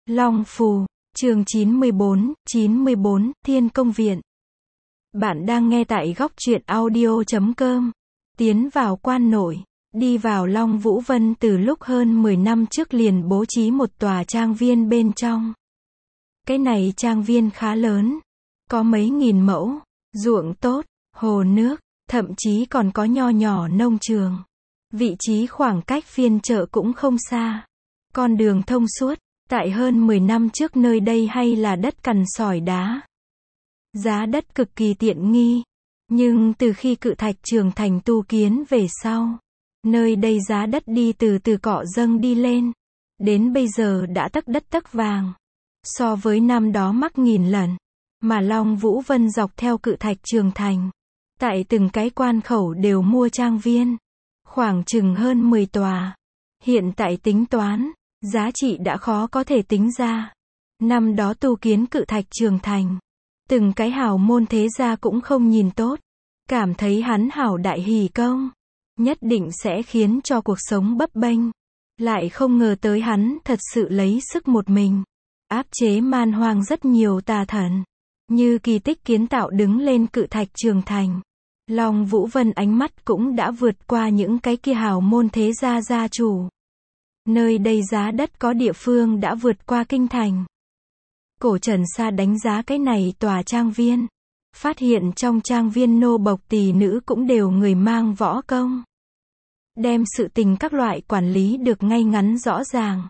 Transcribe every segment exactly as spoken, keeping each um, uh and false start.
Long Phù, chương chín mươi bốn, chín mươi bốn, Thiên Công Viện. Bạn đang nghe tại góc truyện audio chấm com. Tiến vào quan nội, đi vào Long Vũ Vân từ lúc hơn mười năm trước liền bố trí một tòa trang viên bên trong. Cái này trang viên khá lớn, có mấy nghìn mẫu, ruộng tốt, hồ nước, thậm chí còn có nho nhỏ nông trường. Vị trí khoảng cách phiên chợ cũng không xa. Con đường thông suốt. Tại hơn mười năm trước nơi đây hay là đất cằn sỏi đá. Giá đất cực kỳ tiện nghi. Nhưng từ khi Cự Thạch Trường Thành tu kiến về sau, nơi đây giá đất đi từ từ cọ dâng đi lên. Đến bây giờ đã tấc đất tấc vàng. So với năm đó mắc nghìn lần. Mà Long Vũ Vân dọc theo Cự Thạch Trường Thành. Tại từng cái quan khẩu đều mua trang viên. Khoảng chừng hơn mười tòa. Hiện tại tính toán. Giá trị đã khó có thể tính ra. Năm đó tu kiến Cự Thạch Trường Thành. Từng cái hào môn thế gia cũng không nhìn tốt. Cảm thấy hắn hảo đại hỷ công. Nhất định sẽ khiến cho cuộc sống bấp bênh. Lại không ngờ tới hắn thật sự lấy sức một mình. Áp chế man hoang rất nhiều tà thần. Như kỳ tích kiến tạo đứng lên Cự Thạch Trường Thành. Long Vũ Vân ánh mắt cũng đã vượt qua những cái kia hào môn thế gia gia chủ. Nơi đây giá đất có địa phương đã vượt qua kinh thành. Cổ Trần Sa đánh giá cái này tòa trang viên. Phát hiện trong trang viên nô bộc tỳ nữ cũng đều người mang võ công. Đem sự tình các loại quản lý được ngay ngắn rõ ràng.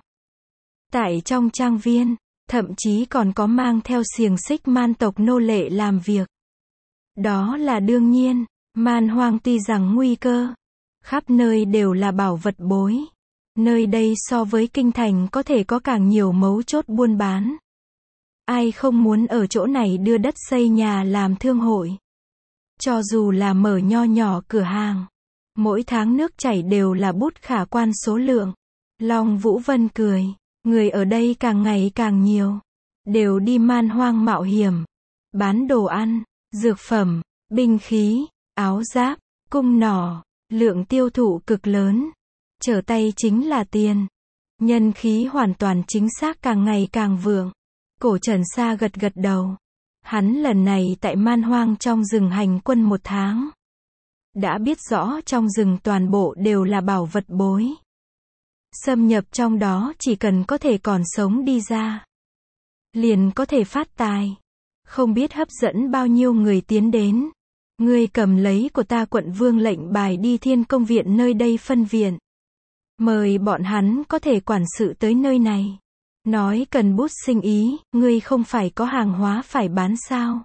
Tại trong trang viên, thậm chí còn có mang theo xiềng xích man tộc nô lệ làm việc. Đó là đương nhiên, man hoang tuy rằng nguy cơ. Khắp nơi đều là bảo vật bối. Nơi đây so với kinh thành có thể có càng nhiều mấu chốt buôn bán. Ai không muốn ở chỗ này đưa đất xây nhà làm thương hội. Cho dù là mở nho nhỏ cửa hàng. Mỗi tháng nước chảy đều là bút khả quan số lượng. Long Vũ Vân cười. Người ở đây càng ngày càng nhiều. Đều đi man hoang mạo hiểm. Bán đồ ăn, dược phẩm, binh khí, áo giáp, cung nỏ. Lượng tiêu thụ cực lớn. Trở tay chính là tiền. Nhân khí hoàn toàn chính xác càng ngày càng vượng. Cổ Trần Sa gật gật đầu. Hắn lần này tại man hoang trong rừng hành quân một tháng. Đã biết rõ trong rừng toàn bộ đều là bảo vật bối. Xâm nhập trong đó chỉ cần có thể còn sống đi ra. Liền có thể phát tài. Không biết hấp dẫn bao nhiêu người tiến đến. Ngươi cầm lấy của ta quận vương lệnh bài đi Thiên Công Viện nơi đây phân viện. Mời bọn hắn có thể quản sự tới nơi này. Nói cần bút sinh ý, ngươi không phải có hàng hóa phải bán sao?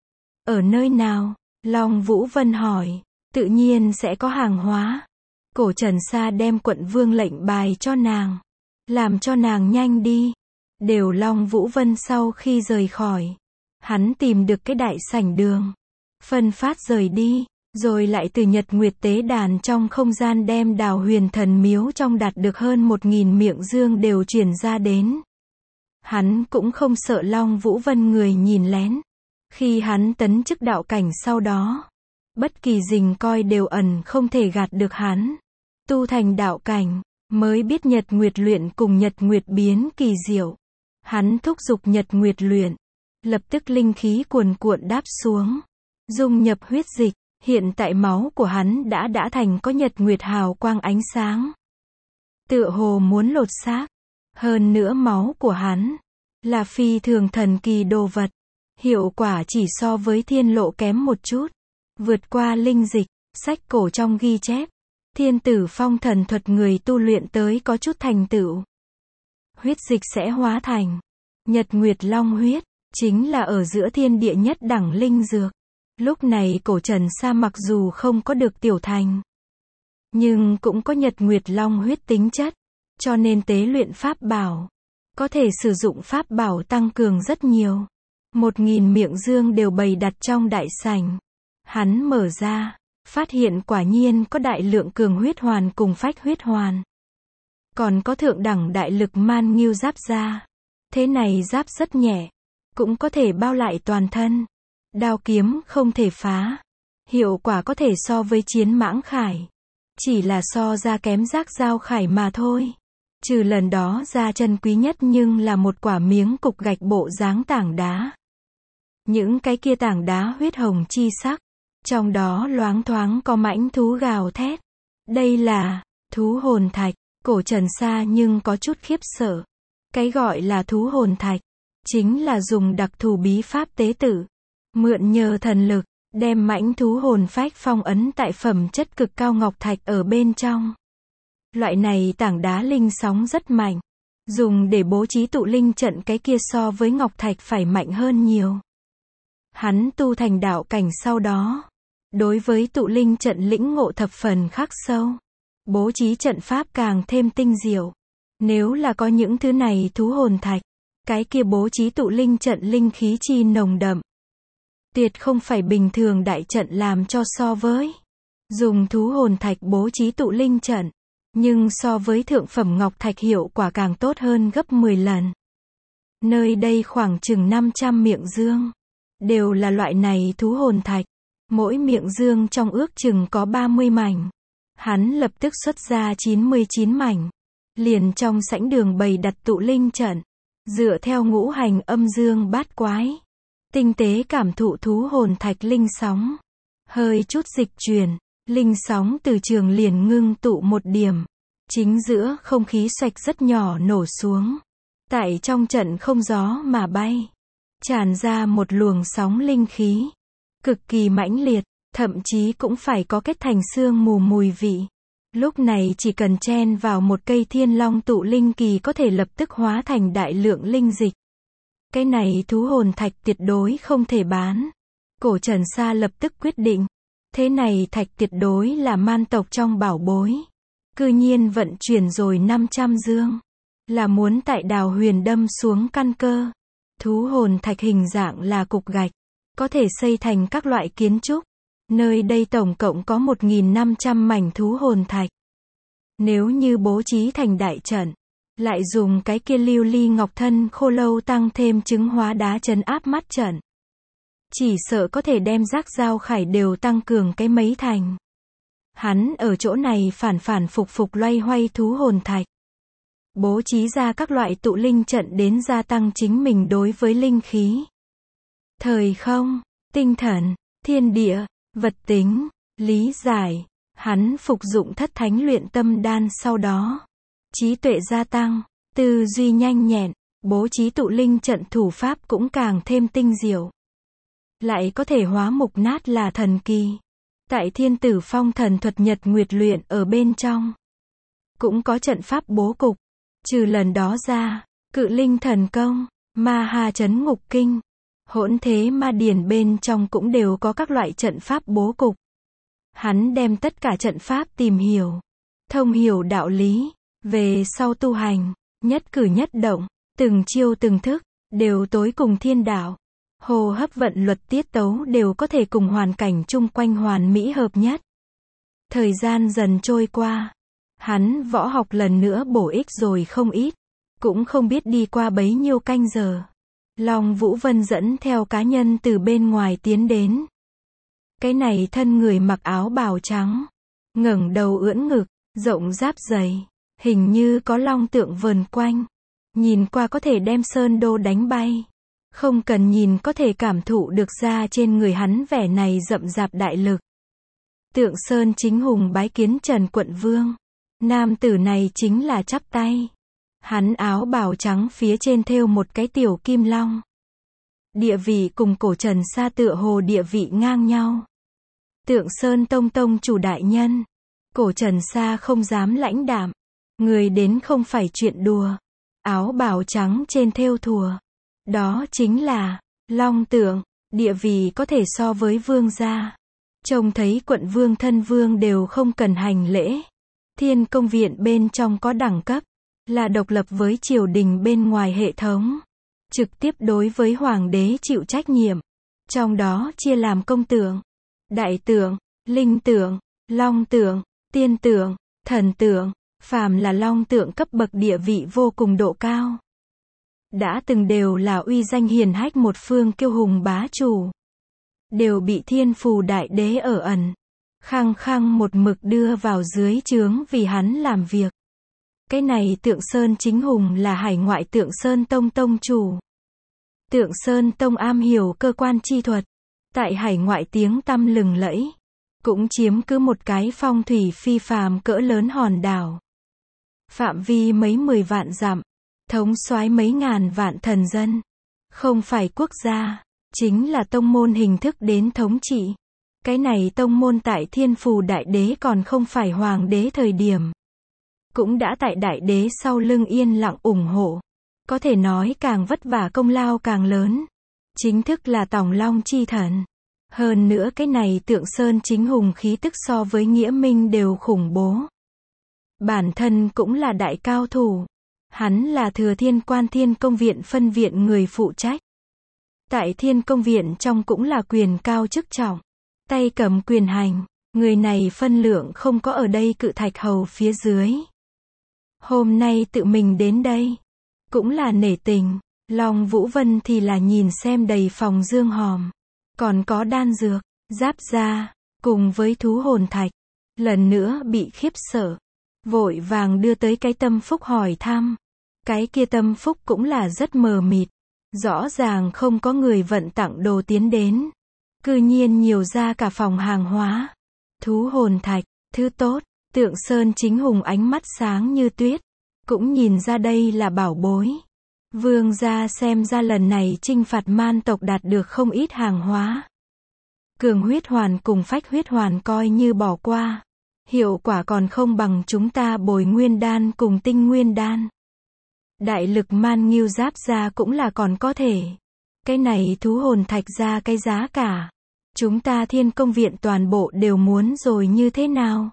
Ở nơi nào? Long Vũ Vân hỏi. Tự nhiên sẽ có hàng hóa. Cổ Trần Sa đem quận vương lệnh bài cho nàng. Làm cho nàng nhanh đi. Đều Long Vũ Vân sau khi rời khỏi. Hắn tìm được cái đại sảnh đường. Phân phát rời đi. Rồi lại từ Nhật Nguyệt Tế Đàn trong không gian đem Đào Huyền Thần Miếu trong đạt được hơn một nghìn miệng dương đều truyền ra đến. Hắn cũng không sợ Long Vũ Vân người nhìn lén. Khi hắn tấn chức đạo cảnh sau đó, bất kỳ dình coi đều ẩn không thể gạt được hắn. Tu thành đạo cảnh, mới biết Nhật Nguyệt luyện cùng Nhật Nguyệt biến kỳ diệu. Hắn thúc giục Nhật Nguyệt luyện, lập tức linh khí cuồn cuộn đáp xuống, dung nhập huyết dịch. Hiện tại máu của hắn đã đã thành có nhật nguyệt hào quang ánh sáng. Tựa hồ muốn lột xác. Hơn nữa máu của hắn là phi thường thần kỳ đồ vật. Hiệu quả chỉ so với thiên lộ kém một chút. Vượt qua linh dịch, sách cổ trong ghi chép. Thiên tử phong thần thuật người tu luyện tới có chút thành tựu. Huyết dịch sẽ hóa thành nhật nguyệt long huyết. Chính là ở giữa thiên địa nhất đẳng linh dược. Lúc này Cổ Trần Sa mặc dù không có được tiểu thành, nhưng cũng có nhật nguyệt long huyết tính chất, cho nên tế luyện pháp bảo. Có thể sử dụng pháp bảo tăng cường rất nhiều. Một nghìn miệng dương đều bày đặt trong đại sảnh. Hắn mở ra, phát hiện quả nhiên có đại lượng cường huyết hoàn cùng phách huyết hoàn. Còn có thượng đẳng đại lực man ngưu giáp ra. Thế này giáp rất nhẹ, cũng có thể bao lại toàn thân. Đao kiếm không thể phá. Hiệu quả có thể so với chiến mãng khải. Chỉ là so ra kém giác dao khải mà thôi. Trừ lần đó ra chân quý nhất nhưng là một quả miếng cục gạch bộ dáng tảng đá. Những cái kia tảng đá huyết hồng chi sắc, trong đó loáng thoáng có mãnh thú gào thét. Đây là thú hồn thạch. Cổ Trần Sa nhưng có chút khiếp sợ. Cái gọi là thú hồn thạch, chính là dùng đặc thù bí pháp tế tự, mượn nhờ thần lực, đem mãnh thú hồn phách phong ấn tại phẩm chất cực cao ngọc thạch ở bên trong. Loại này tảng đá linh sóng rất mạnh, dùng để bố trí tụ linh trận cái kia so với ngọc thạch phải mạnh hơn nhiều. Hắn tu thành đạo cảnh sau đó, đối với tụ linh trận lĩnh ngộ thập phần khắc sâu, bố trí trận pháp càng thêm tinh diệu. Nếu là có những thứ này thú hồn thạch, cái kia bố trí tụ linh trận linh khí chi nồng đậm, tuyệt không phải bình thường đại trận làm cho so với. Dùng thú hồn thạch bố trí tụ linh trận, nhưng so với thượng phẩm ngọc thạch hiệu quả càng tốt hơn gấp mười lần. Nơi đây khoảng chừng năm trăm miệng dương, đều là loại này thú hồn thạch, mỗi miệng dương trong ước chừng có ba mươi mảnh. Hắn lập tức xuất ra chín mươi chín mảnh, liền trong sảnh đường bày đặt tụ linh trận, dựa theo ngũ hành âm dương bát quái, tinh tế cảm thụ thú hồn thạch linh sóng. Hơi chút dịch chuyển, linh sóng từ trường liền ngưng tụ một điểm, chính giữa không khí xoạch rất nhỏ nổ xuống. Tại trong trận không gió mà bay, tràn ra một luồng sóng linh khí, cực kỳ mãnh liệt, thậm chí cũng phải có kết thành sương mù mùi vị. Lúc này chỉ cần chen vào một cây thiên long tụ linh kỳ có thể lập tức hóa thành đại lượng linh dịch. Cái này thú hồn thạch tuyệt đối không thể bán. Cổ Trần Sa lập tức quyết định. Thế này thạch tuyệt đối là man tộc trong bảo bối. Cư nhiên vận chuyển rồi năm trăm dương. Là muốn tại đào huyền đâm xuống căn cơ. Thú hồn thạch hình dạng là cục gạch, có thể xây thành các loại kiến trúc. Nơi đây tổng cộng có một nghìn năm trăm mảnh thú hồn thạch. Nếu như bố trí thành đại trận, lại dùng cái kia lưu ly ngọc thân khô lâu tăng thêm chứng hóa đá trấn áp mắt trận, chỉ sợ có thể đem giác giao khải đều tăng cường cái mấy thành. Hắn ở chỗ này phản phản phục phục loay hoay thú hồn thạch, bố trí ra các loại tụ linh trận đến gia tăng chính mình đối với linh khí, thời không, tinh thần, thiên địa, vật tính, lý giải. Hắn phục dụng thất thánh luyện tâm đan sau đó, trí tuệ gia tăng, tư duy nhanh nhẹn, bố trí tụ linh trận thủ pháp cũng càng thêm tinh diệu. Lại có thể hóa mục nát là thần kỳ. Tại Thiên Tử Phong thần thuật nhật nguyệt luyện ở bên trong, cũng có trận pháp bố cục. Trừ lần đó ra, cự linh thần công, ma ha chấn ngục kinh, hỗn thế ma điển bên trong cũng đều có các loại trận pháp bố cục. Hắn đem tất cả trận pháp tìm hiểu, thông hiểu đạo lý, về sau tu hành, nhất cử nhất động, từng chiêu từng thức, đều tối cùng thiên đạo. Hô hấp vận luật tiết tấu đều có thể cùng hoàn cảnh chung quanh hoàn mỹ hợp nhất. Thời gian dần trôi qua, hắn võ học lần nữa bổ ích rồi không ít, cũng không biết đi qua bấy nhiêu canh giờ. Long Vũ Vân dẫn theo cá nhân từ bên ngoài tiến đến. Cái này thân người mặc áo bào trắng, ngẩng đầu ưỡn ngực, rộng giáp dày, hình như có long tượng vờn quanh. Nhìn qua có thể đem sơn đô đánh bay. Không cần nhìn có thể cảm thụ được ra trên người hắn vẻ này rậm rạp đại lực. Tượng Sơn Chính Hùng bái kiến Trần Quận Vương. Nam tử này chính là chắp tay. Hắn áo bào trắng phía trên thêu một cái tiểu kim long. Địa vị cùng Cổ Trần Sa tựa hồ địa vị ngang nhau. Tượng Sơn Tông Tông chủ đại nhân. Cổ Trần Sa không dám lãnh đạm. Người đến không phải chuyện đùa. Áo bào trắng trên thêu thùa. Đó chính là Long Tượng, địa vị có thể so với vương gia. Trông thấy quận vương thân vương đều không cần hành lễ. Thiên Công Viện bên trong có đẳng cấp, là độc lập với triều đình bên ngoài hệ thống. Trực tiếp đối với hoàng đế chịu trách nhiệm. Trong đó chia làm công tượng, đại tượng, linh tượng, long tượng, tiên tượng, thần tượng. Phàm là long tượng cấp bậc địa vị vô cùng độ cao. Đã từng đều là uy danh hiển hách một phương kiêu hùng bá chủ. Đều bị Thiên Phù Đại Đế ở ẩn, khăng khăng một mực đưa vào dưới trướng vì hắn làm việc. Cái này Tượng Sơn Chính Hùng là hải ngoại Tượng Sơn Tông tông chủ. Tượng Sơn Tông am hiểu cơ quan chi thuật. Tại hải ngoại tiếng tăm lừng lẫy. Cũng chiếm cứ một cái phong thủy phi phàm cỡ lớn hòn đảo. Phạm vi mấy mười vạn dặm. Thống soái mấy ngàn vạn thần dân. Không phải quốc gia, chính là tông môn hình thức đến thống trị. Cái này tông môn tại Thiên Phù Đại Đế còn không phải hoàng đế thời điểm. Cũng đã tại Đại Đế sau lưng yên lặng ủng hộ. Có thể nói càng vất vả công lao càng lớn. Chính thức là Tòng Long chi thần. Hơn nữa cái này Tượng Sơn Chính Hùng khí tức so với Nghĩa Minh đều khủng bố. Bản thân cũng là đại cao thủ. Hắn là Thừa Thiên Quan Thiên Công Viện phân viện người phụ trách. Tại Thiên Công Viện trong cũng là quyền cao chức trọng. Tay cầm quyền hành. Người này phân lượng không có ở đây Cự Thạch Hầu phía dưới. Hôm nay tự mình đến đây. Cũng là nể tình. Long Vũ Vân thì là nhìn xem đầy phòng dương hòm. Còn có đan dược, giáp da, cùng với thú hồn thạch. Lần nữa bị khiếp sợ. Vội vàng đưa tới cái tâm phúc hỏi thăm. Cái kia tâm phúc cũng là rất mờ mịt. Rõ ràng không có người vận tặng đồ tiến đến. Cư nhiên nhiều ra cả phòng hàng hóa. Thú hồn thạch, thứ tốt. Tượng Sơn Chính Hùng ánh mắt sáng như tuyết. Cũng nhìn ra đây là bảo bối. Vương gia xem ra lần này chinh phạt man tộc đạt được không ít hàng hóa. Cường huyết hoàn cùng phách huyết hoàn coi như bỏ qua. Hiệu quả còn không bằng chúng ta bồi nguyên đan cùng tinh nguyên đan. Đại lực man nghiêu giáp ra cũng là còn có thể. Cái này thú hồn thạch ra cái giá cả. Chúng ta Thiên Công Viện toàn bộ đều muốn rồi như thế nào?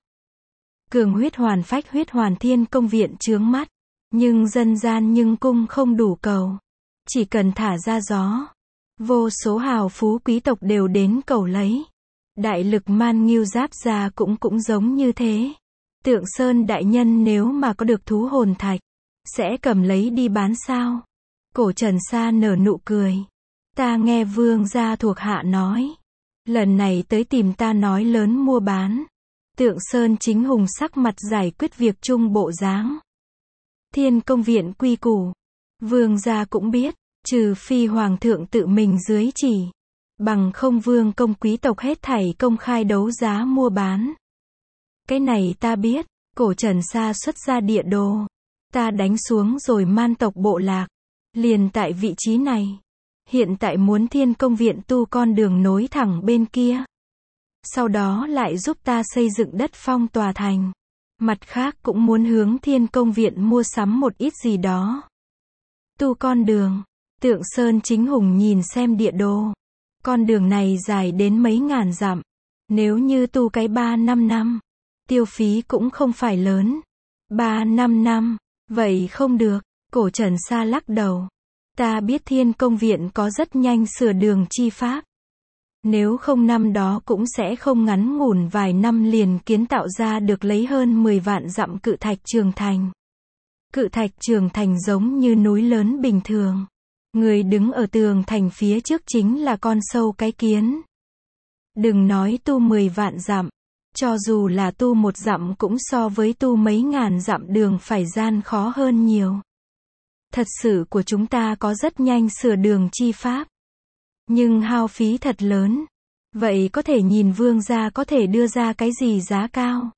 Cường huyết hoàn phách huyết hoàn Thiên Công Viện chướng mắt. Nhưng dân gian nhưng cung không đủ cầu. Chỉ cần thả ra gió. Vô số hào phú quý tộc đều đến cầu lấy. Đại lực man nghiêu giáp ra cũng cũng giống như thế. Tượng Sơn đại nhân nếu mà có được thú hồn thạch. Sẽ cầm lấy đi bán sao? Cổ Trần Sa nở nụ cười. Ta nghe vương gia thuộc hạ nói. Lần này tới tìm ta nói lớn mua bán. Tượng Sơn Chính Hùng sắc mặt giải quyết việc chung bộ dáng. Thiên Công Viện quy củ. Vương gia cũng biết. Trừ phi hoàng thượng tự mình dưới chỉ. Bằng không vương công quý tộc hết thảy công khai đấu giá mua bán. Cái này ta biết. Cổ Trần Sa xuất ra địa đồ. Ta đánh xuống rồi man tộc bộ lạc. Liền tại vị trí này. Hiện tại muốn Thiên Công Viện tu con đường nối thẳng bên kia. Sau đó lại giúp ta xây dựng đất phong tòa thành. Mặt khác cũng muốn hướng Thiên Công Viện mua sắm một ít gì đó. Tu con đường. Tượng Sơn Chính Hùng nhìn xem địa đồ. Con đường này dài đến mấy ngàn dặm. Nếu như tu cái ba năm năm. Tiêu phí cũng không phải lớn. ba năm năm. Vậy không được. Cổ Trần Sa lắc đầu. Ta biết Thiên Công Viện có rất nhanh sửa đường chi pháp. Nếu không năm đó cũng sẽ không ngắn ngủn vài năm liền kiến tạo ra được lấy hơn mười vạn dặm cự thạch trường thành. Cự thạch trường thành giống như núi lớn bình thường. Người đứng ở tường thành phía trước chính là con sâu cái kiến. Đừng nói tu mười vạn dặm. Cho dù là tu một dặm cũng so với tu mấy ngàn dặm đường phải gian khó hơn nhiều. Thật sự của chúng ta có rất nhanh sửa đường chi pháp. Nhưng hao phí thật lớn. Vậy có thể nhìn vương gia có thể đưa ra cái gì giá cao.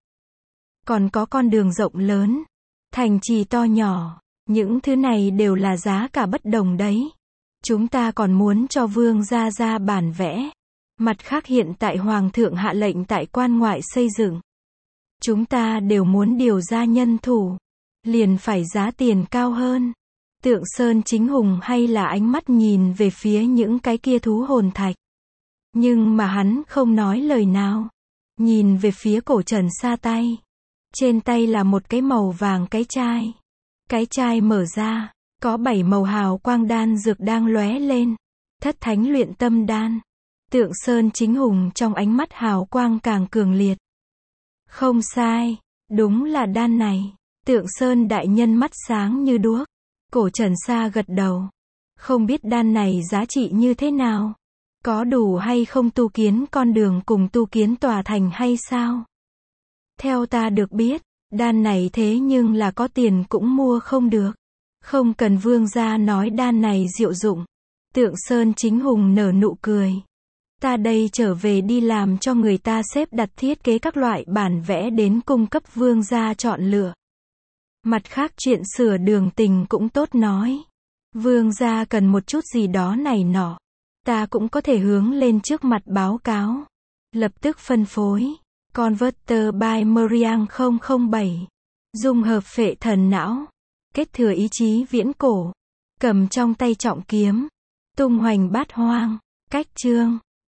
Còn có con đường rộng lớn. Thành trì to nhỏ. Những thứ này đều là giá cả bất đồng đấy. Chúng ta còn muốn cho vương gia ra bản vẽ. Mặt khác hiện tại hoàng thượng hạ lệnh tại quan ngoại xây dựng. Chúng ta đều muốn điều ra nhân thủ. Liền phải giá tiền cao hơn. Tượng Sơn Chính Hùng hay là ánh mắt nhìn về phía những cái kia thú hồn thạch. Nhưng mà hắn không nói lời nào. Nhìn về phía Cổ Trần Sa tay. Trên tay là một cái màu vàng cái chai. Cái chai mở ra. Có bảy màu hào quang đan dược đang lóe lên. Thất thánh luyện tâm đan. Tượng Sơn Chính Hùng trong ánh mắt hào quang càng cường liệt. Không sai. Đúng là đan này. Tượng Sơn đại nhân mắt sáng như đuốc. Cổ Trần Sa gật đầu. Không biết đan này giá trị như thế nào? Có đủ hay không tu kiến con đường cùng tu kiến tòa thành hay sao? Theo ta được biết, Đan này thế nhưng là có tiền cũng mua không được. Không cần vương gia nói đan này diệu dụng. Tượng Sơn Chính Hùng nở nụ cười. Ta đây trở về đi làm cho người ta xếp đặt thiết kế các loại bản vẽ đến cung cấp vương gia chọn lựa. Mặt khác chuyện sửa đường tình cũng tốt nói. Vương gia cần một chút gì đó này nọ. Ta cũng có thể hướng lên trước mặt báo cáo. Lập tức phân phối. Converter by Meriang không không bảy. Dung hợp phệ thần não. Kết thừa ý chí viễn cổ. Cầm trong tay trọng kiếm. Tung hoành bát hoang. Cách chương.